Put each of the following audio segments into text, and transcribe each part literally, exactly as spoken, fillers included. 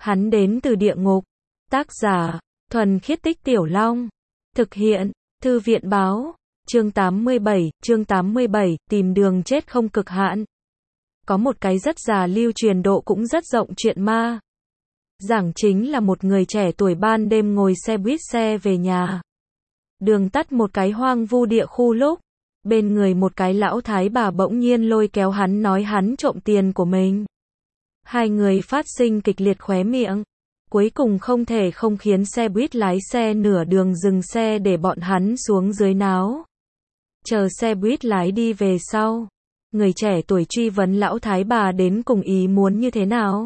Hắn đến từ địa ngục. Tác giả, Thuần Khiết Tích Tiểu Long. Thực hiện, Thư viện Báo. Chương tám mươi bảy, chương tám mươi bảy, tìm đường chết không cực hạn. Có một cái rất già lưu truyền độ cũng rất rộng chuyện ma. Giảng chính là một người trẻ tuổi ban đêm ngồi xe buýt xe về nhà. Đường tắt một cái hoang vu địa khu lúc. Bên người một cái lão thái bà bỗng nhiên lôi kéo hắn nói hắn trộm tiền của mình. Hai người phát sinh kịch liệt khóe miệng. Cuối cùng không thể không khiến xe buýt lái xe nửa đường dừng xe để bọn hắn xuống dưới náo. Chờ xe buýt lái đi về sau. Người trẻ tuổi truy vấn lão thái bà đến cùng ý muốn như thế nào.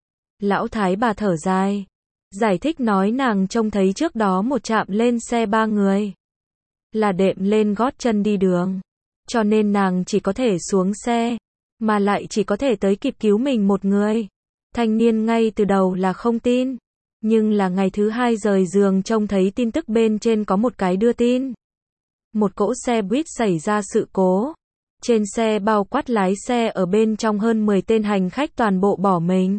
Lão thái bà thở dài. Giải thích nói nàng trông thấy trước đó một trạm lên xe ba người. Là đệm lên gót chân đi đường. Cho nên nàng chỉ có thể xuống xe. Mà lại chỉ có thể tới kịp cứu mình một người. Thanh niên ngay từ đầu là không tin. Nhưng là ngày thứ hai rời giường trông thấy tin tức bên trên có một cái đưa tin. Một cỗ xe buýt xảy ra sự cố. Trên xe bao quát lái xe ở bên trong hơn mười tên hành khách toàn bộ bỏ mình.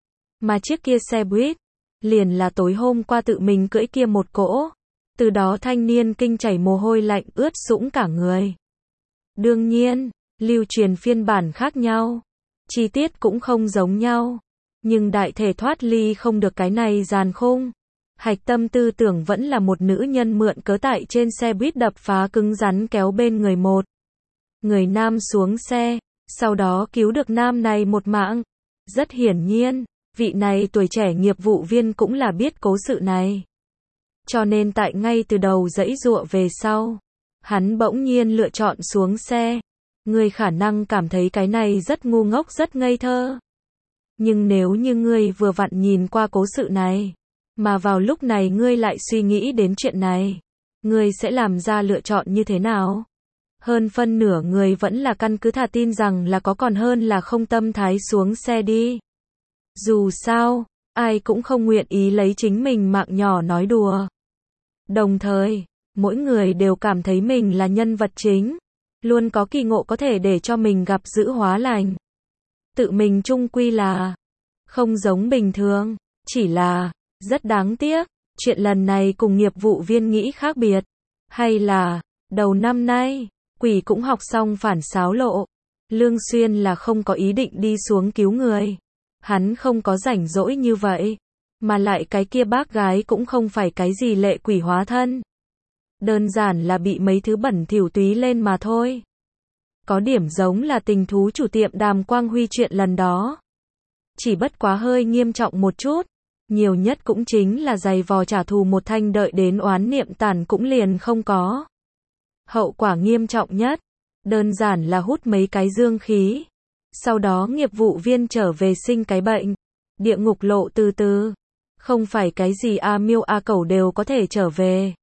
Mà chiếc kia xe buýt, liền là tối hôm qua tự mình cưỡi kia một cỗ. Từ đó thanh niên kinh chảy mồ hôi lạnh ướt sũng cả người. Đương nhiên, lưu truyền phiên bản khác nhau. Chi tiết cũng không giống nhau. Nhưng đại thể thoát ly không được cái này giàn khung. Hạch tâm tư tưởng vẫn là một nữ nhân mượn cớ tại trên xe buýt đập phá cứng rắn kéo bên người một. Người nam xuống xe, sau đó cứu được nam này một mạng. Rất hiển nhiên, vị này tuổi trẻ nghiệp vụ viên cũng là biết cố sự này. Cho nên tại ngay từ đầu giãy giụa về sau, hắn bỗng nhiên lựa chọn xuống xe. Ngươi khả năng cảm thấy cái này rất ngu ngốc rất ngây thơ. Nhưng nếu như ngươi vừa vặn nhìn qua cố sự này, mà vào lúc này ngươi lại suy nghĩ đến chuyện này, ngươi sẽ làm ra lựa chọn như thế nào? Hơn phân nửa người vẫn là căn cứ thà tin rằng là có còn hơn là không tâm thái xuống xe đi. Dù sao, ai cũng không nguyện ý lấy chính mình mạng nhỏ nói đùa. Đồng thời, mỗi người đều cảm thấy mình là nhân vật chính. Luôn có kỳ ngộ có thể để cho mình gặp dữ hóa lành. Tự mình chung quy là không giống bình thường, chỉ là rất đáng tiếc, chuyện lần này cùng nghiệp vụ viên nghĩ khác biệt. Hay là, đầu năm nay, quỷ cũng học xong phản xáo lộ. Lương Xuyên là không có ý định đi xuống cứu người. Hắn không có rảnh rỗi như vậy. Mà lại cái kia bác gái cũng không phải cái gì lệ quỷ hóa thân. Đơn giản là bị mấy thứ bẩn thỉu túy lên mà thôi. Có điểm giống là tình thú chủ tiệm Đàm Quang Huy chuyện lần đó. Chỉ bất quá hơi nghiêm trọng một chút. Nhiều nhất cũng chính là giày vò trả thù một thanh đợi đến oán niệm tàn cũng liền không có. Hậu quả nghiêm trọng nhất. Đơn giản là hút mấy cái dương khí. Sau đó nghiệp vụ viên trở về sinh cái bệnh. Địa ngục lộ từ từ. Không phải cái gì A miêu A cẩu đều có thể trở về.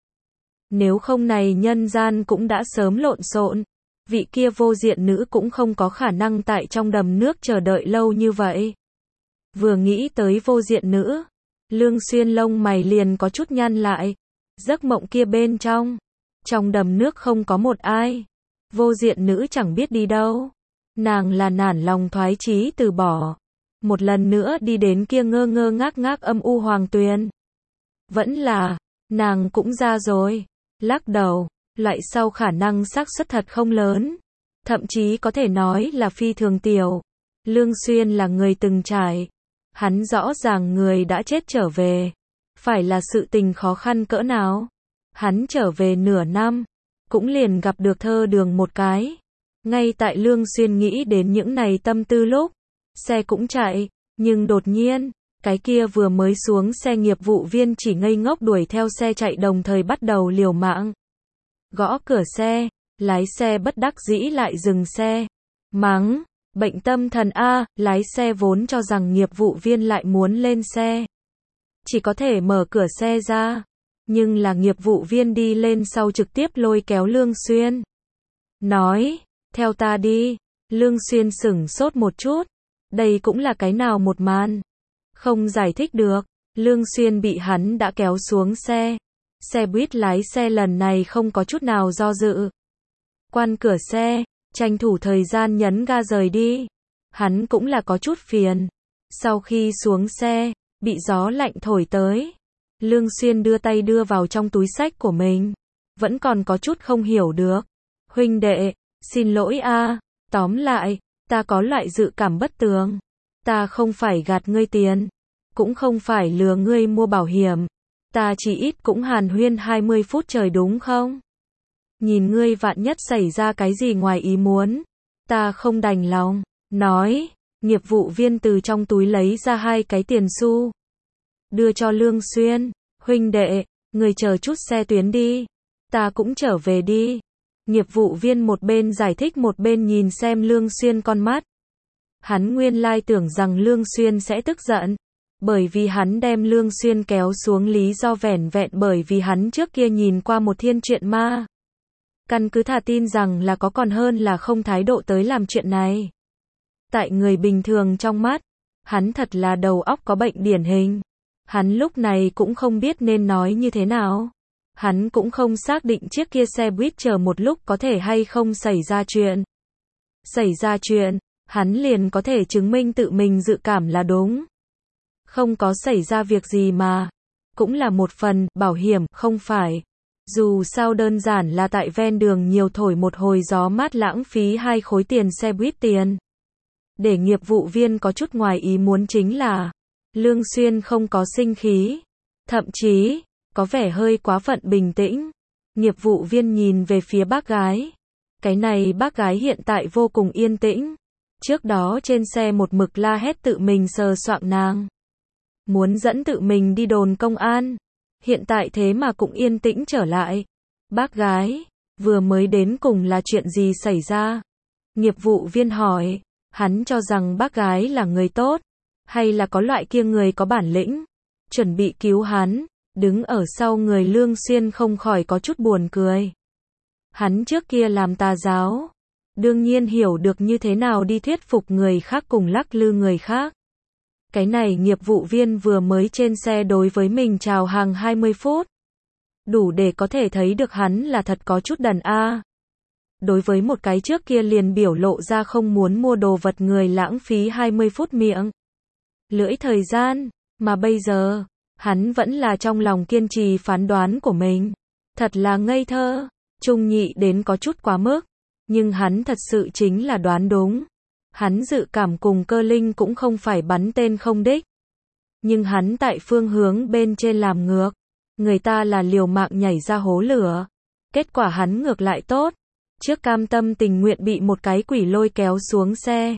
Nếu không này nhân gian cũng đã sớm lộn xộn. Vị kia vô diện nữ cũng không có khả năng tại trong đầm nước chờ đợi lâu như vậy. Vừa nghĩ tới vô diện nữ, Lương Xuyên lông mày liền có chút nhăn lại. Giấc mộng kia bên trong, trong đầm nước không có một ai. Vô diện nữ chẳng biết đi đâu. Nàng là nản lòng thoái chí từ bỏ. Một lần nữa đi đến kia ngơ ngơ ngác ngác âm u hoàng tuyền. Vẫn là, nàng cũng ra rồi. Lắc đầu, loại sau khả năng xác suất thật không lớn. Thậm chí có thể nói là phi thường tiểu. Lương Xuyên là người từng trải. Hắn rõ ràng người đã chết trở về. Phải là sự tình khó khăn cỡ nào. Hắn trở về nửa năm. Cũng liền gặp được thơ đường một cái. Ngay tại Lương Xuyên nghĩ đến những này tâm tư lúc. Xe cũng chạy. Nhưng đột nhiên, cái kia vừa mới xuống xe nghiệp vụ viên chỉ ngây ngốc đuổi theo xe chạy đồng thời bắt đầu liều mạng. Gõ cửa xe. Lái xe bất đắc dĩ lại dừng xe. Mắng. Bệnh tâm thần A, lái xe vốn cho rằng nghiệp vụ viên lại muốn lên xe. Chỉ có thể mở cửa xe ra. Nhưng là nghiệp vụ viên đi lên sau trực tiếp lôi kéo Lương Xuyên. Nói, theo ta đi. Lương Xuyên sửng sốt một chút. Đây cũng là cái nào một màn. Không giải thích được. Lương Xuyên bị hắn đã kéo xuống xe. Xe buýt lái xe lần này không có chút nào do dự. Quan cửa xe. Tranh thủ thời gian nhấn ga rời đi. Hắn cũng là có chút phiền. Sau khi xuống xe, bị gió lạnh thổi tới. Lương Xuyên đưa tay đưa vào trong túi xách của mình. Vẫn còn có chút không hiểu được. Huynh đệ, xin lỗi a, tóm lại, ta có loại dự cảm bất tường. Ta không phải gạt ngươi tiền, cũng không phải lừa ngươi mua bảo hiểm. Ta chỉ ít cũng hàn huyên hai mươi phút trời đúng không? Nhìn ngươi vạn nhất xảy ra cái gì ngoài ý muốn. Ta không đành lòng. Nói, nghiệp vụ viên từ trong túi lấy ra hai cái tiền xu. Đưa cho Lương Xuyên. Huynh đệ, người chờ chút xe tuyến đi. Ta cũng trở về đi. Nghiệp vụ viên một bên giải thích một bên nhìn xem Lương Xuyên con mắt. Hắn nguyên lai tưởng rằng Lương Xuyên sẽ tức giận. Bởi vì hắn đem Lương Xuyên kéo xuống lý do vẻn vẹn bởi vì hắn trước kia nhìn qua một thiên truyện ma. Căn cứ thà tin rằng là có còn hơn là không thái độ tới làm chuyện này. Tại người bình thường trong mắt, hắn thật là đầu óc có bệnh điển hình. Hắn lúc này cũng không biết nên nói như thế nào. Hắn cũng không xác định chiếc kia xe buýt chờ một lúc có thể hay không xảy ra chuyện. Xảy ra chuyện, hắn liền có thể chứng minh tự mình dự cảm là đúng. Không có xảy ra việc gì mà. Cũng là một phần, bảo hiểm, không phải. Dù sao đơn giản là tại ven đường nhiều thổi một hồi gió mát lãng phí hai khối tiền xe buýt tiền. Để nghiệp vụ viên có chút ngoài ý muốn chính là Lương Xuyên không có sinh khí. Thậm chí, có vẻ hơi quá phận bình tĩnh. Nghiệp vụ viên nhìn về phía bác gái. Cái này bác gái hiện tại vô cùng yên tĩnh. Trước đó trên xe một mực la hét tự mình sờ soạng nàng. Muốn dẫn tự mình đi đồn công an. Hiện tại thế mà cũng yên tĩnh trở lại. Bác gái, vừa mới đến cùng là chuyện gì xảy ra? Nghiệp vụ viên hỏi. Hắn cho rằng bác gái là người tốt. Hay là có loại kia người có bản lĩnh. Chuẩn bị cứu hắn. Đứng ở sau người Lương Xuyên không khỏi có chút buồn cười. Hắn trước kia làm tà giáo. Đương nhiên hiểu được như thế nào đi thuyết phục người khác cùng lắc lư người khác. Cái này nghiệp vụ viên vừa mới trên xe đối với mình chào hàng hai mươi phút. Đủ để có thể thấy được hắn là thật có chút đần a. Đối với một cái trước kia liền biểu lộ ra không muốn mua đồ vật người lãng phí hai mươi phút miệng. Lưỡi thời gian, mà bây giờ, hắn vẫn là trong lòng kiên trì phán đoán của mình. Thật là ngây thơ, trung nhị đến có chút quá mức. Nhưng hắn thật sự chính là đoán đúng. Hắn dự cảm cùng Cơ Linh cũng không phải bắn tên không đích. Nhưng hắn tại phương hướng bên trên làm ngược. Người ta là liều mạng nhảy ra hố lửa. Kết quả hắn ngược lại tốt. Trước cam tâm tình nguyện bị một cái quỷ lôi kéo xuống xe.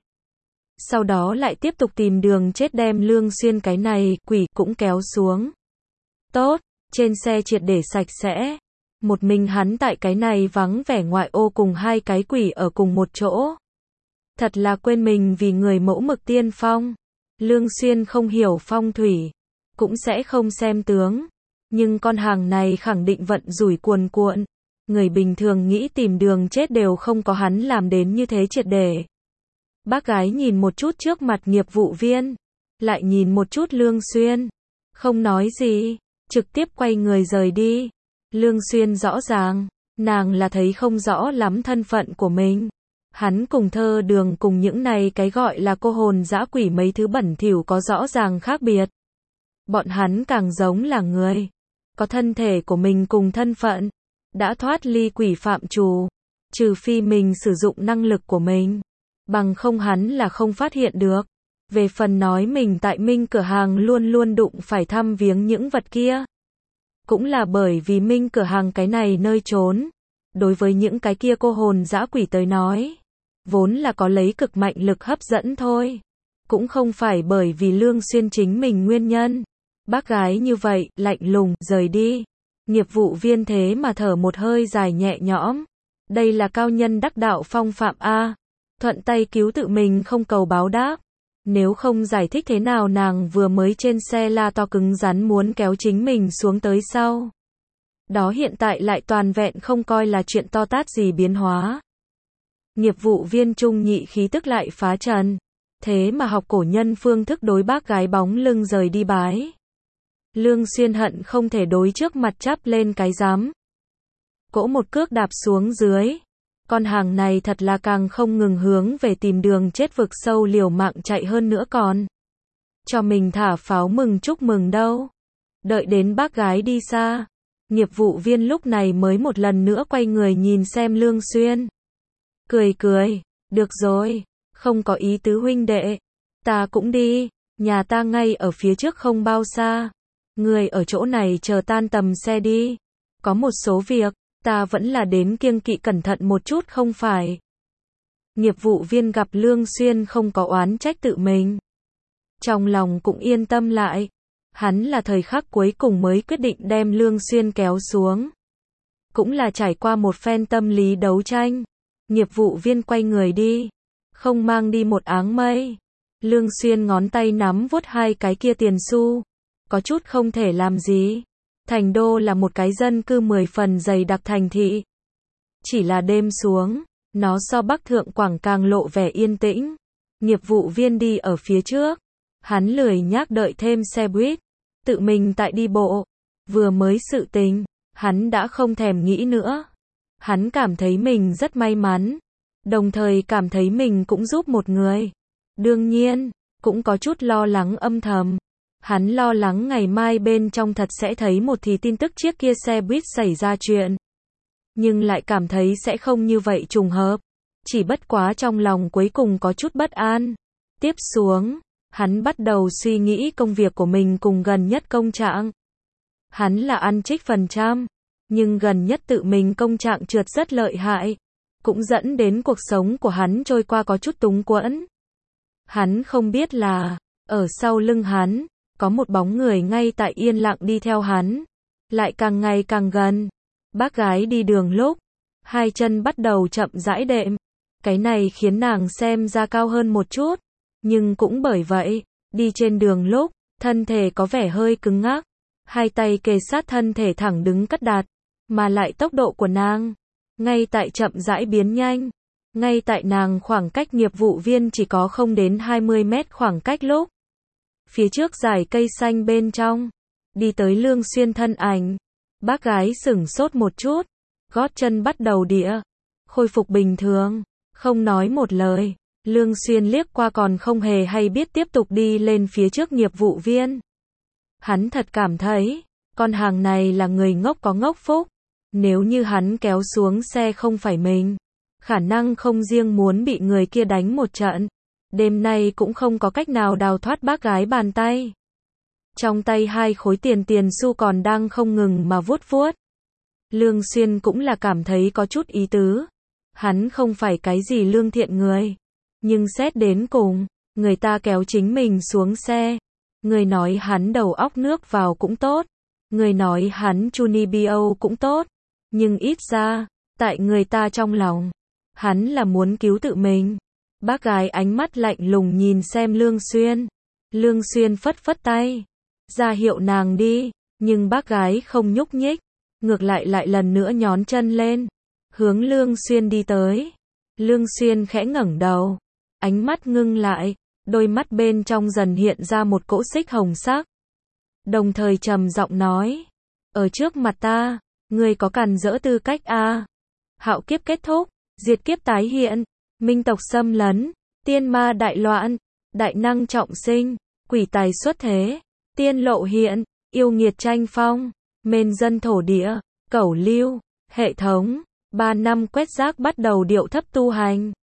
Sau đó lại tiếp tục tìm đường chết đem Lương Xuyên cái này, quỷ cũng kéo xuống. Tốt, trên xe triệt để sạch sẽ. Một mình hắn tại cái này vắng vẻ ngoại ô cùng hai cái quỷ ở cùng một chỗ. Thật là quên mình vì người mẫu mực tiên phong. Lương Xuyên không hiểu phong thủy, cũng sẽ không xem tướng. Nhưng con hàng này khẳng định vận rủi cuồn cuộn. Người bình thường nghĩ tìm đường chết đều không có hắn làm đến như thế triệt để. Bác gái nhìn một chút trước mặt nghiệp vụ viên, lại nhìn một chút Lương Xuyên. Không nói gì, trực tiếp quay người rời đi. Lương Xuyên rõ ràng, nàng là thấy không rõ lắm thân phận của mình. Hắn cùng thơ đường cùng những này cái gọi là cô hồn dã quỷ mấy thứ bẩn thỉu có rõ ràng khác biệt. Bọn hắn càng giống là người, có thân thể của mình cùng thân phận, đã thoát ly quỷ phạm trù, trừ phi mình sử dụng năng lực của mình, bằng không hắn là không phát hiện được. Về phần nói mình tại Minh cửa hàng luôn luôn đụng phải thăm viếng những vật kia, cũng là bởi vì Minh cửa hàng cái này nơi trốn, đối với những cái kia cô hồn dã quỷ tới nói, vốn là có lấy cực mạnh lực hấp dẫn thôi, cũng không phải bởi vì Lương Xuyên chính mình nguyên nhân. Bác gái như vậy, lạnh lùng, rời đi. Nghiệp vụ viên thế mà thở một hơi dài nhẹ nhõm. Đây là cao nhân đắc đạo phong phạm a. Thuận tay cứu tự mình không cầu báo đáp. Nếu không giải thích thế nào nàng vừa mới trên xe la to cứng rắn muốn kéo chính mình xuống tới sau. Đó hiện tại lại toàn vẹn không coi là chuyện to tát gì biến hóa. Nghiệp vụ viên trung nhị khí tức lại phá trần. Thế mà học cổ nhân phương thức đối bác gái bóng lưng rời đi bái. Lương Xuyên hận không thể đối trước mặt chắp lên cái giám. Cỗ một cước đạp xuống dưới. Con hàng này thật là càng không ngừng hướng về tìm đường chết vực sâu liều mạng chạy hơn nữa còn. cho mình thả pháo mừng chúc mừng đâu. Đợi đến bác gái đi xa, nghiệp vụ viên lúc này mới một lần nữa quay người nhìn xem Lương Xuyên. Cười cười, được rồi, không có ý tứ huynh đệ, ta cũng đi, nhà ta ngay ở phía trước không bao xa. Người ở chỗ này chờ tan tầm xe đi. Có một số việc, ta vẫn là đến kiêng kỵ cẩn thận một chút không phải. Nghiệp vụ viên gặp Lương Xuyên không có oán trách tự mình. Trong lòng cũng yên tâm lại. Hắn là thời khắc cuối cùng mới quyết định đem Lương Xuyên kéo xuống. Cũng là trải qua một phen tâm lý đấu tranh. Nghiệp vụ viên quay người đi. Không mang đi một áng mây. Lương Xuyên ngón tay nắm vuốt hai cái kia tiền xu. Có chút không thể làm gì. Thành đô là một cái dân cư mười phần dày đặc thành thị. Chỉ là đêm xuống, nó so Bắc Thượng Quảng càng lộ vẻ yên tĩnh. Nghiệp vụ viên đi ở phía trước. Hắn lười nhác đợi thêm xe buýt. Tự mình tại đi bộ. Vừa mới sự tình, hắn đã không thèm nghĩ nữa. Hắn cảm thấy mình rất may mắn. Đồng thời cảm thấy mình cũng giúp một người. Đương nhiên, cũng có chút lo lắng âm thầm. Hắn lo lắng ngày mai bên trong thật sẽ thấy một thì tin tức chiếc kia xe buýt xảy ra chuyện. Nhưng lại cảm thấy sẽ không như vậy trùng hợp. Chỉ bất quá trong lòng cuối cùng có chút bất an. Tiếp xuống, hắn bắt đầu suy nghĩ công việc của mình cùng gần nhất công trạng. Hắn là ăn trích phần trăm, nhưng gần nhất tự mình công trạng trượt rất lợi hại. Cũng dẫn đến cuộc sống của hắn trôi qua có chút túng quẫn. Hắn không biết là, ở sau lưng hắn, có một bóng người ngay tại yên lặng đi theo hắn. Lại càng ngày càng gần. Bác gái đi đường lúc, hai chân bắt đầu chậm rãi đệm. Cái này khiến nàng xem ra cao hơn một chút. Nhưng cũng bởi vậy, đi trên đường lúc, thân thể có vẻ hơi cứng ngắc. Hai tay kề sát thân thể thẳng đứng cất đặt. Mà lại tốc độ của nàng, ngay tại chậm rãi biến nhanh. Ngay tại nàng khoảng cách nghiệp vụ viên chỉ có không đến hai mươi mét khoảng cách lúc. Phía trước dải cây xanh bên trong, đi tới Lương Xuyên thân ảnh. Bác gái sửng sốt một chút, gót chân bắt đầu đĩa, khôi phục bình thường, không nói một lời. Lương Xuyên liếc qua còn không hề hay biết tiếp tục đi lên phía trước nghiệp vụ viên. Hắn thật cảm thấy, con hàng này là người ngốc có ngốc phúc. Nếu như hắn kéo xuống xe không phải mình, khả năng không riêng muốn bị người kia đánh một trận, đêm nay cũng không có cách nào đào thoát bác gái bàn tay. Trong tay hai khối tiền tiền xu còn đang không ngừng mà vuốt vuốt. Lương Xuyên cũng là cảm thấy có chút ý tứ. Hắn không phải cái gì lương thiện người. Nhưng xét đến cùng, người ta kéo chính mình xuống xe. Người nói hắn đầu óc nước vào cũng tốt. Người nói hắn Chunibyo cũng tốt. Nhưng ít ra, tại người ta trong lòng, hắn là muốn cứu tự mình. Bác gái ánh mắt lạnh lùng nhìn xem Lương Xuyên. Lương Xuyên phất phất tay, ra hiệu nàng đi, nhưng bác gái không nhúc nhích, ngược lại lại lần nữa nhón chân lên, hướng Lương Xuyên đi tới. Lương Xuyên khẽ ngẩng đầu, ánh mắt ngưng lại, đôi mắt bên trong dần hiện ra một cỗ xích hồng sắc. Đồng thời trầm giọng nói, ở trước mặt ta, ngươi có càn rỡ tư cách a? À? Hạo kiếp kết thúc, diệt kiếp tái hiện, minh tộc xâm lấn, tiên ma đại loạn, đại năng trọng sinh, quỷ tài xuất thế, tiên lộ hiện, yêu nghiệt tranh phong, mên dân thổ địa, cẩu lưu, hệ thống, ba năm quét rác bắt đầu điệu thấp tu hành.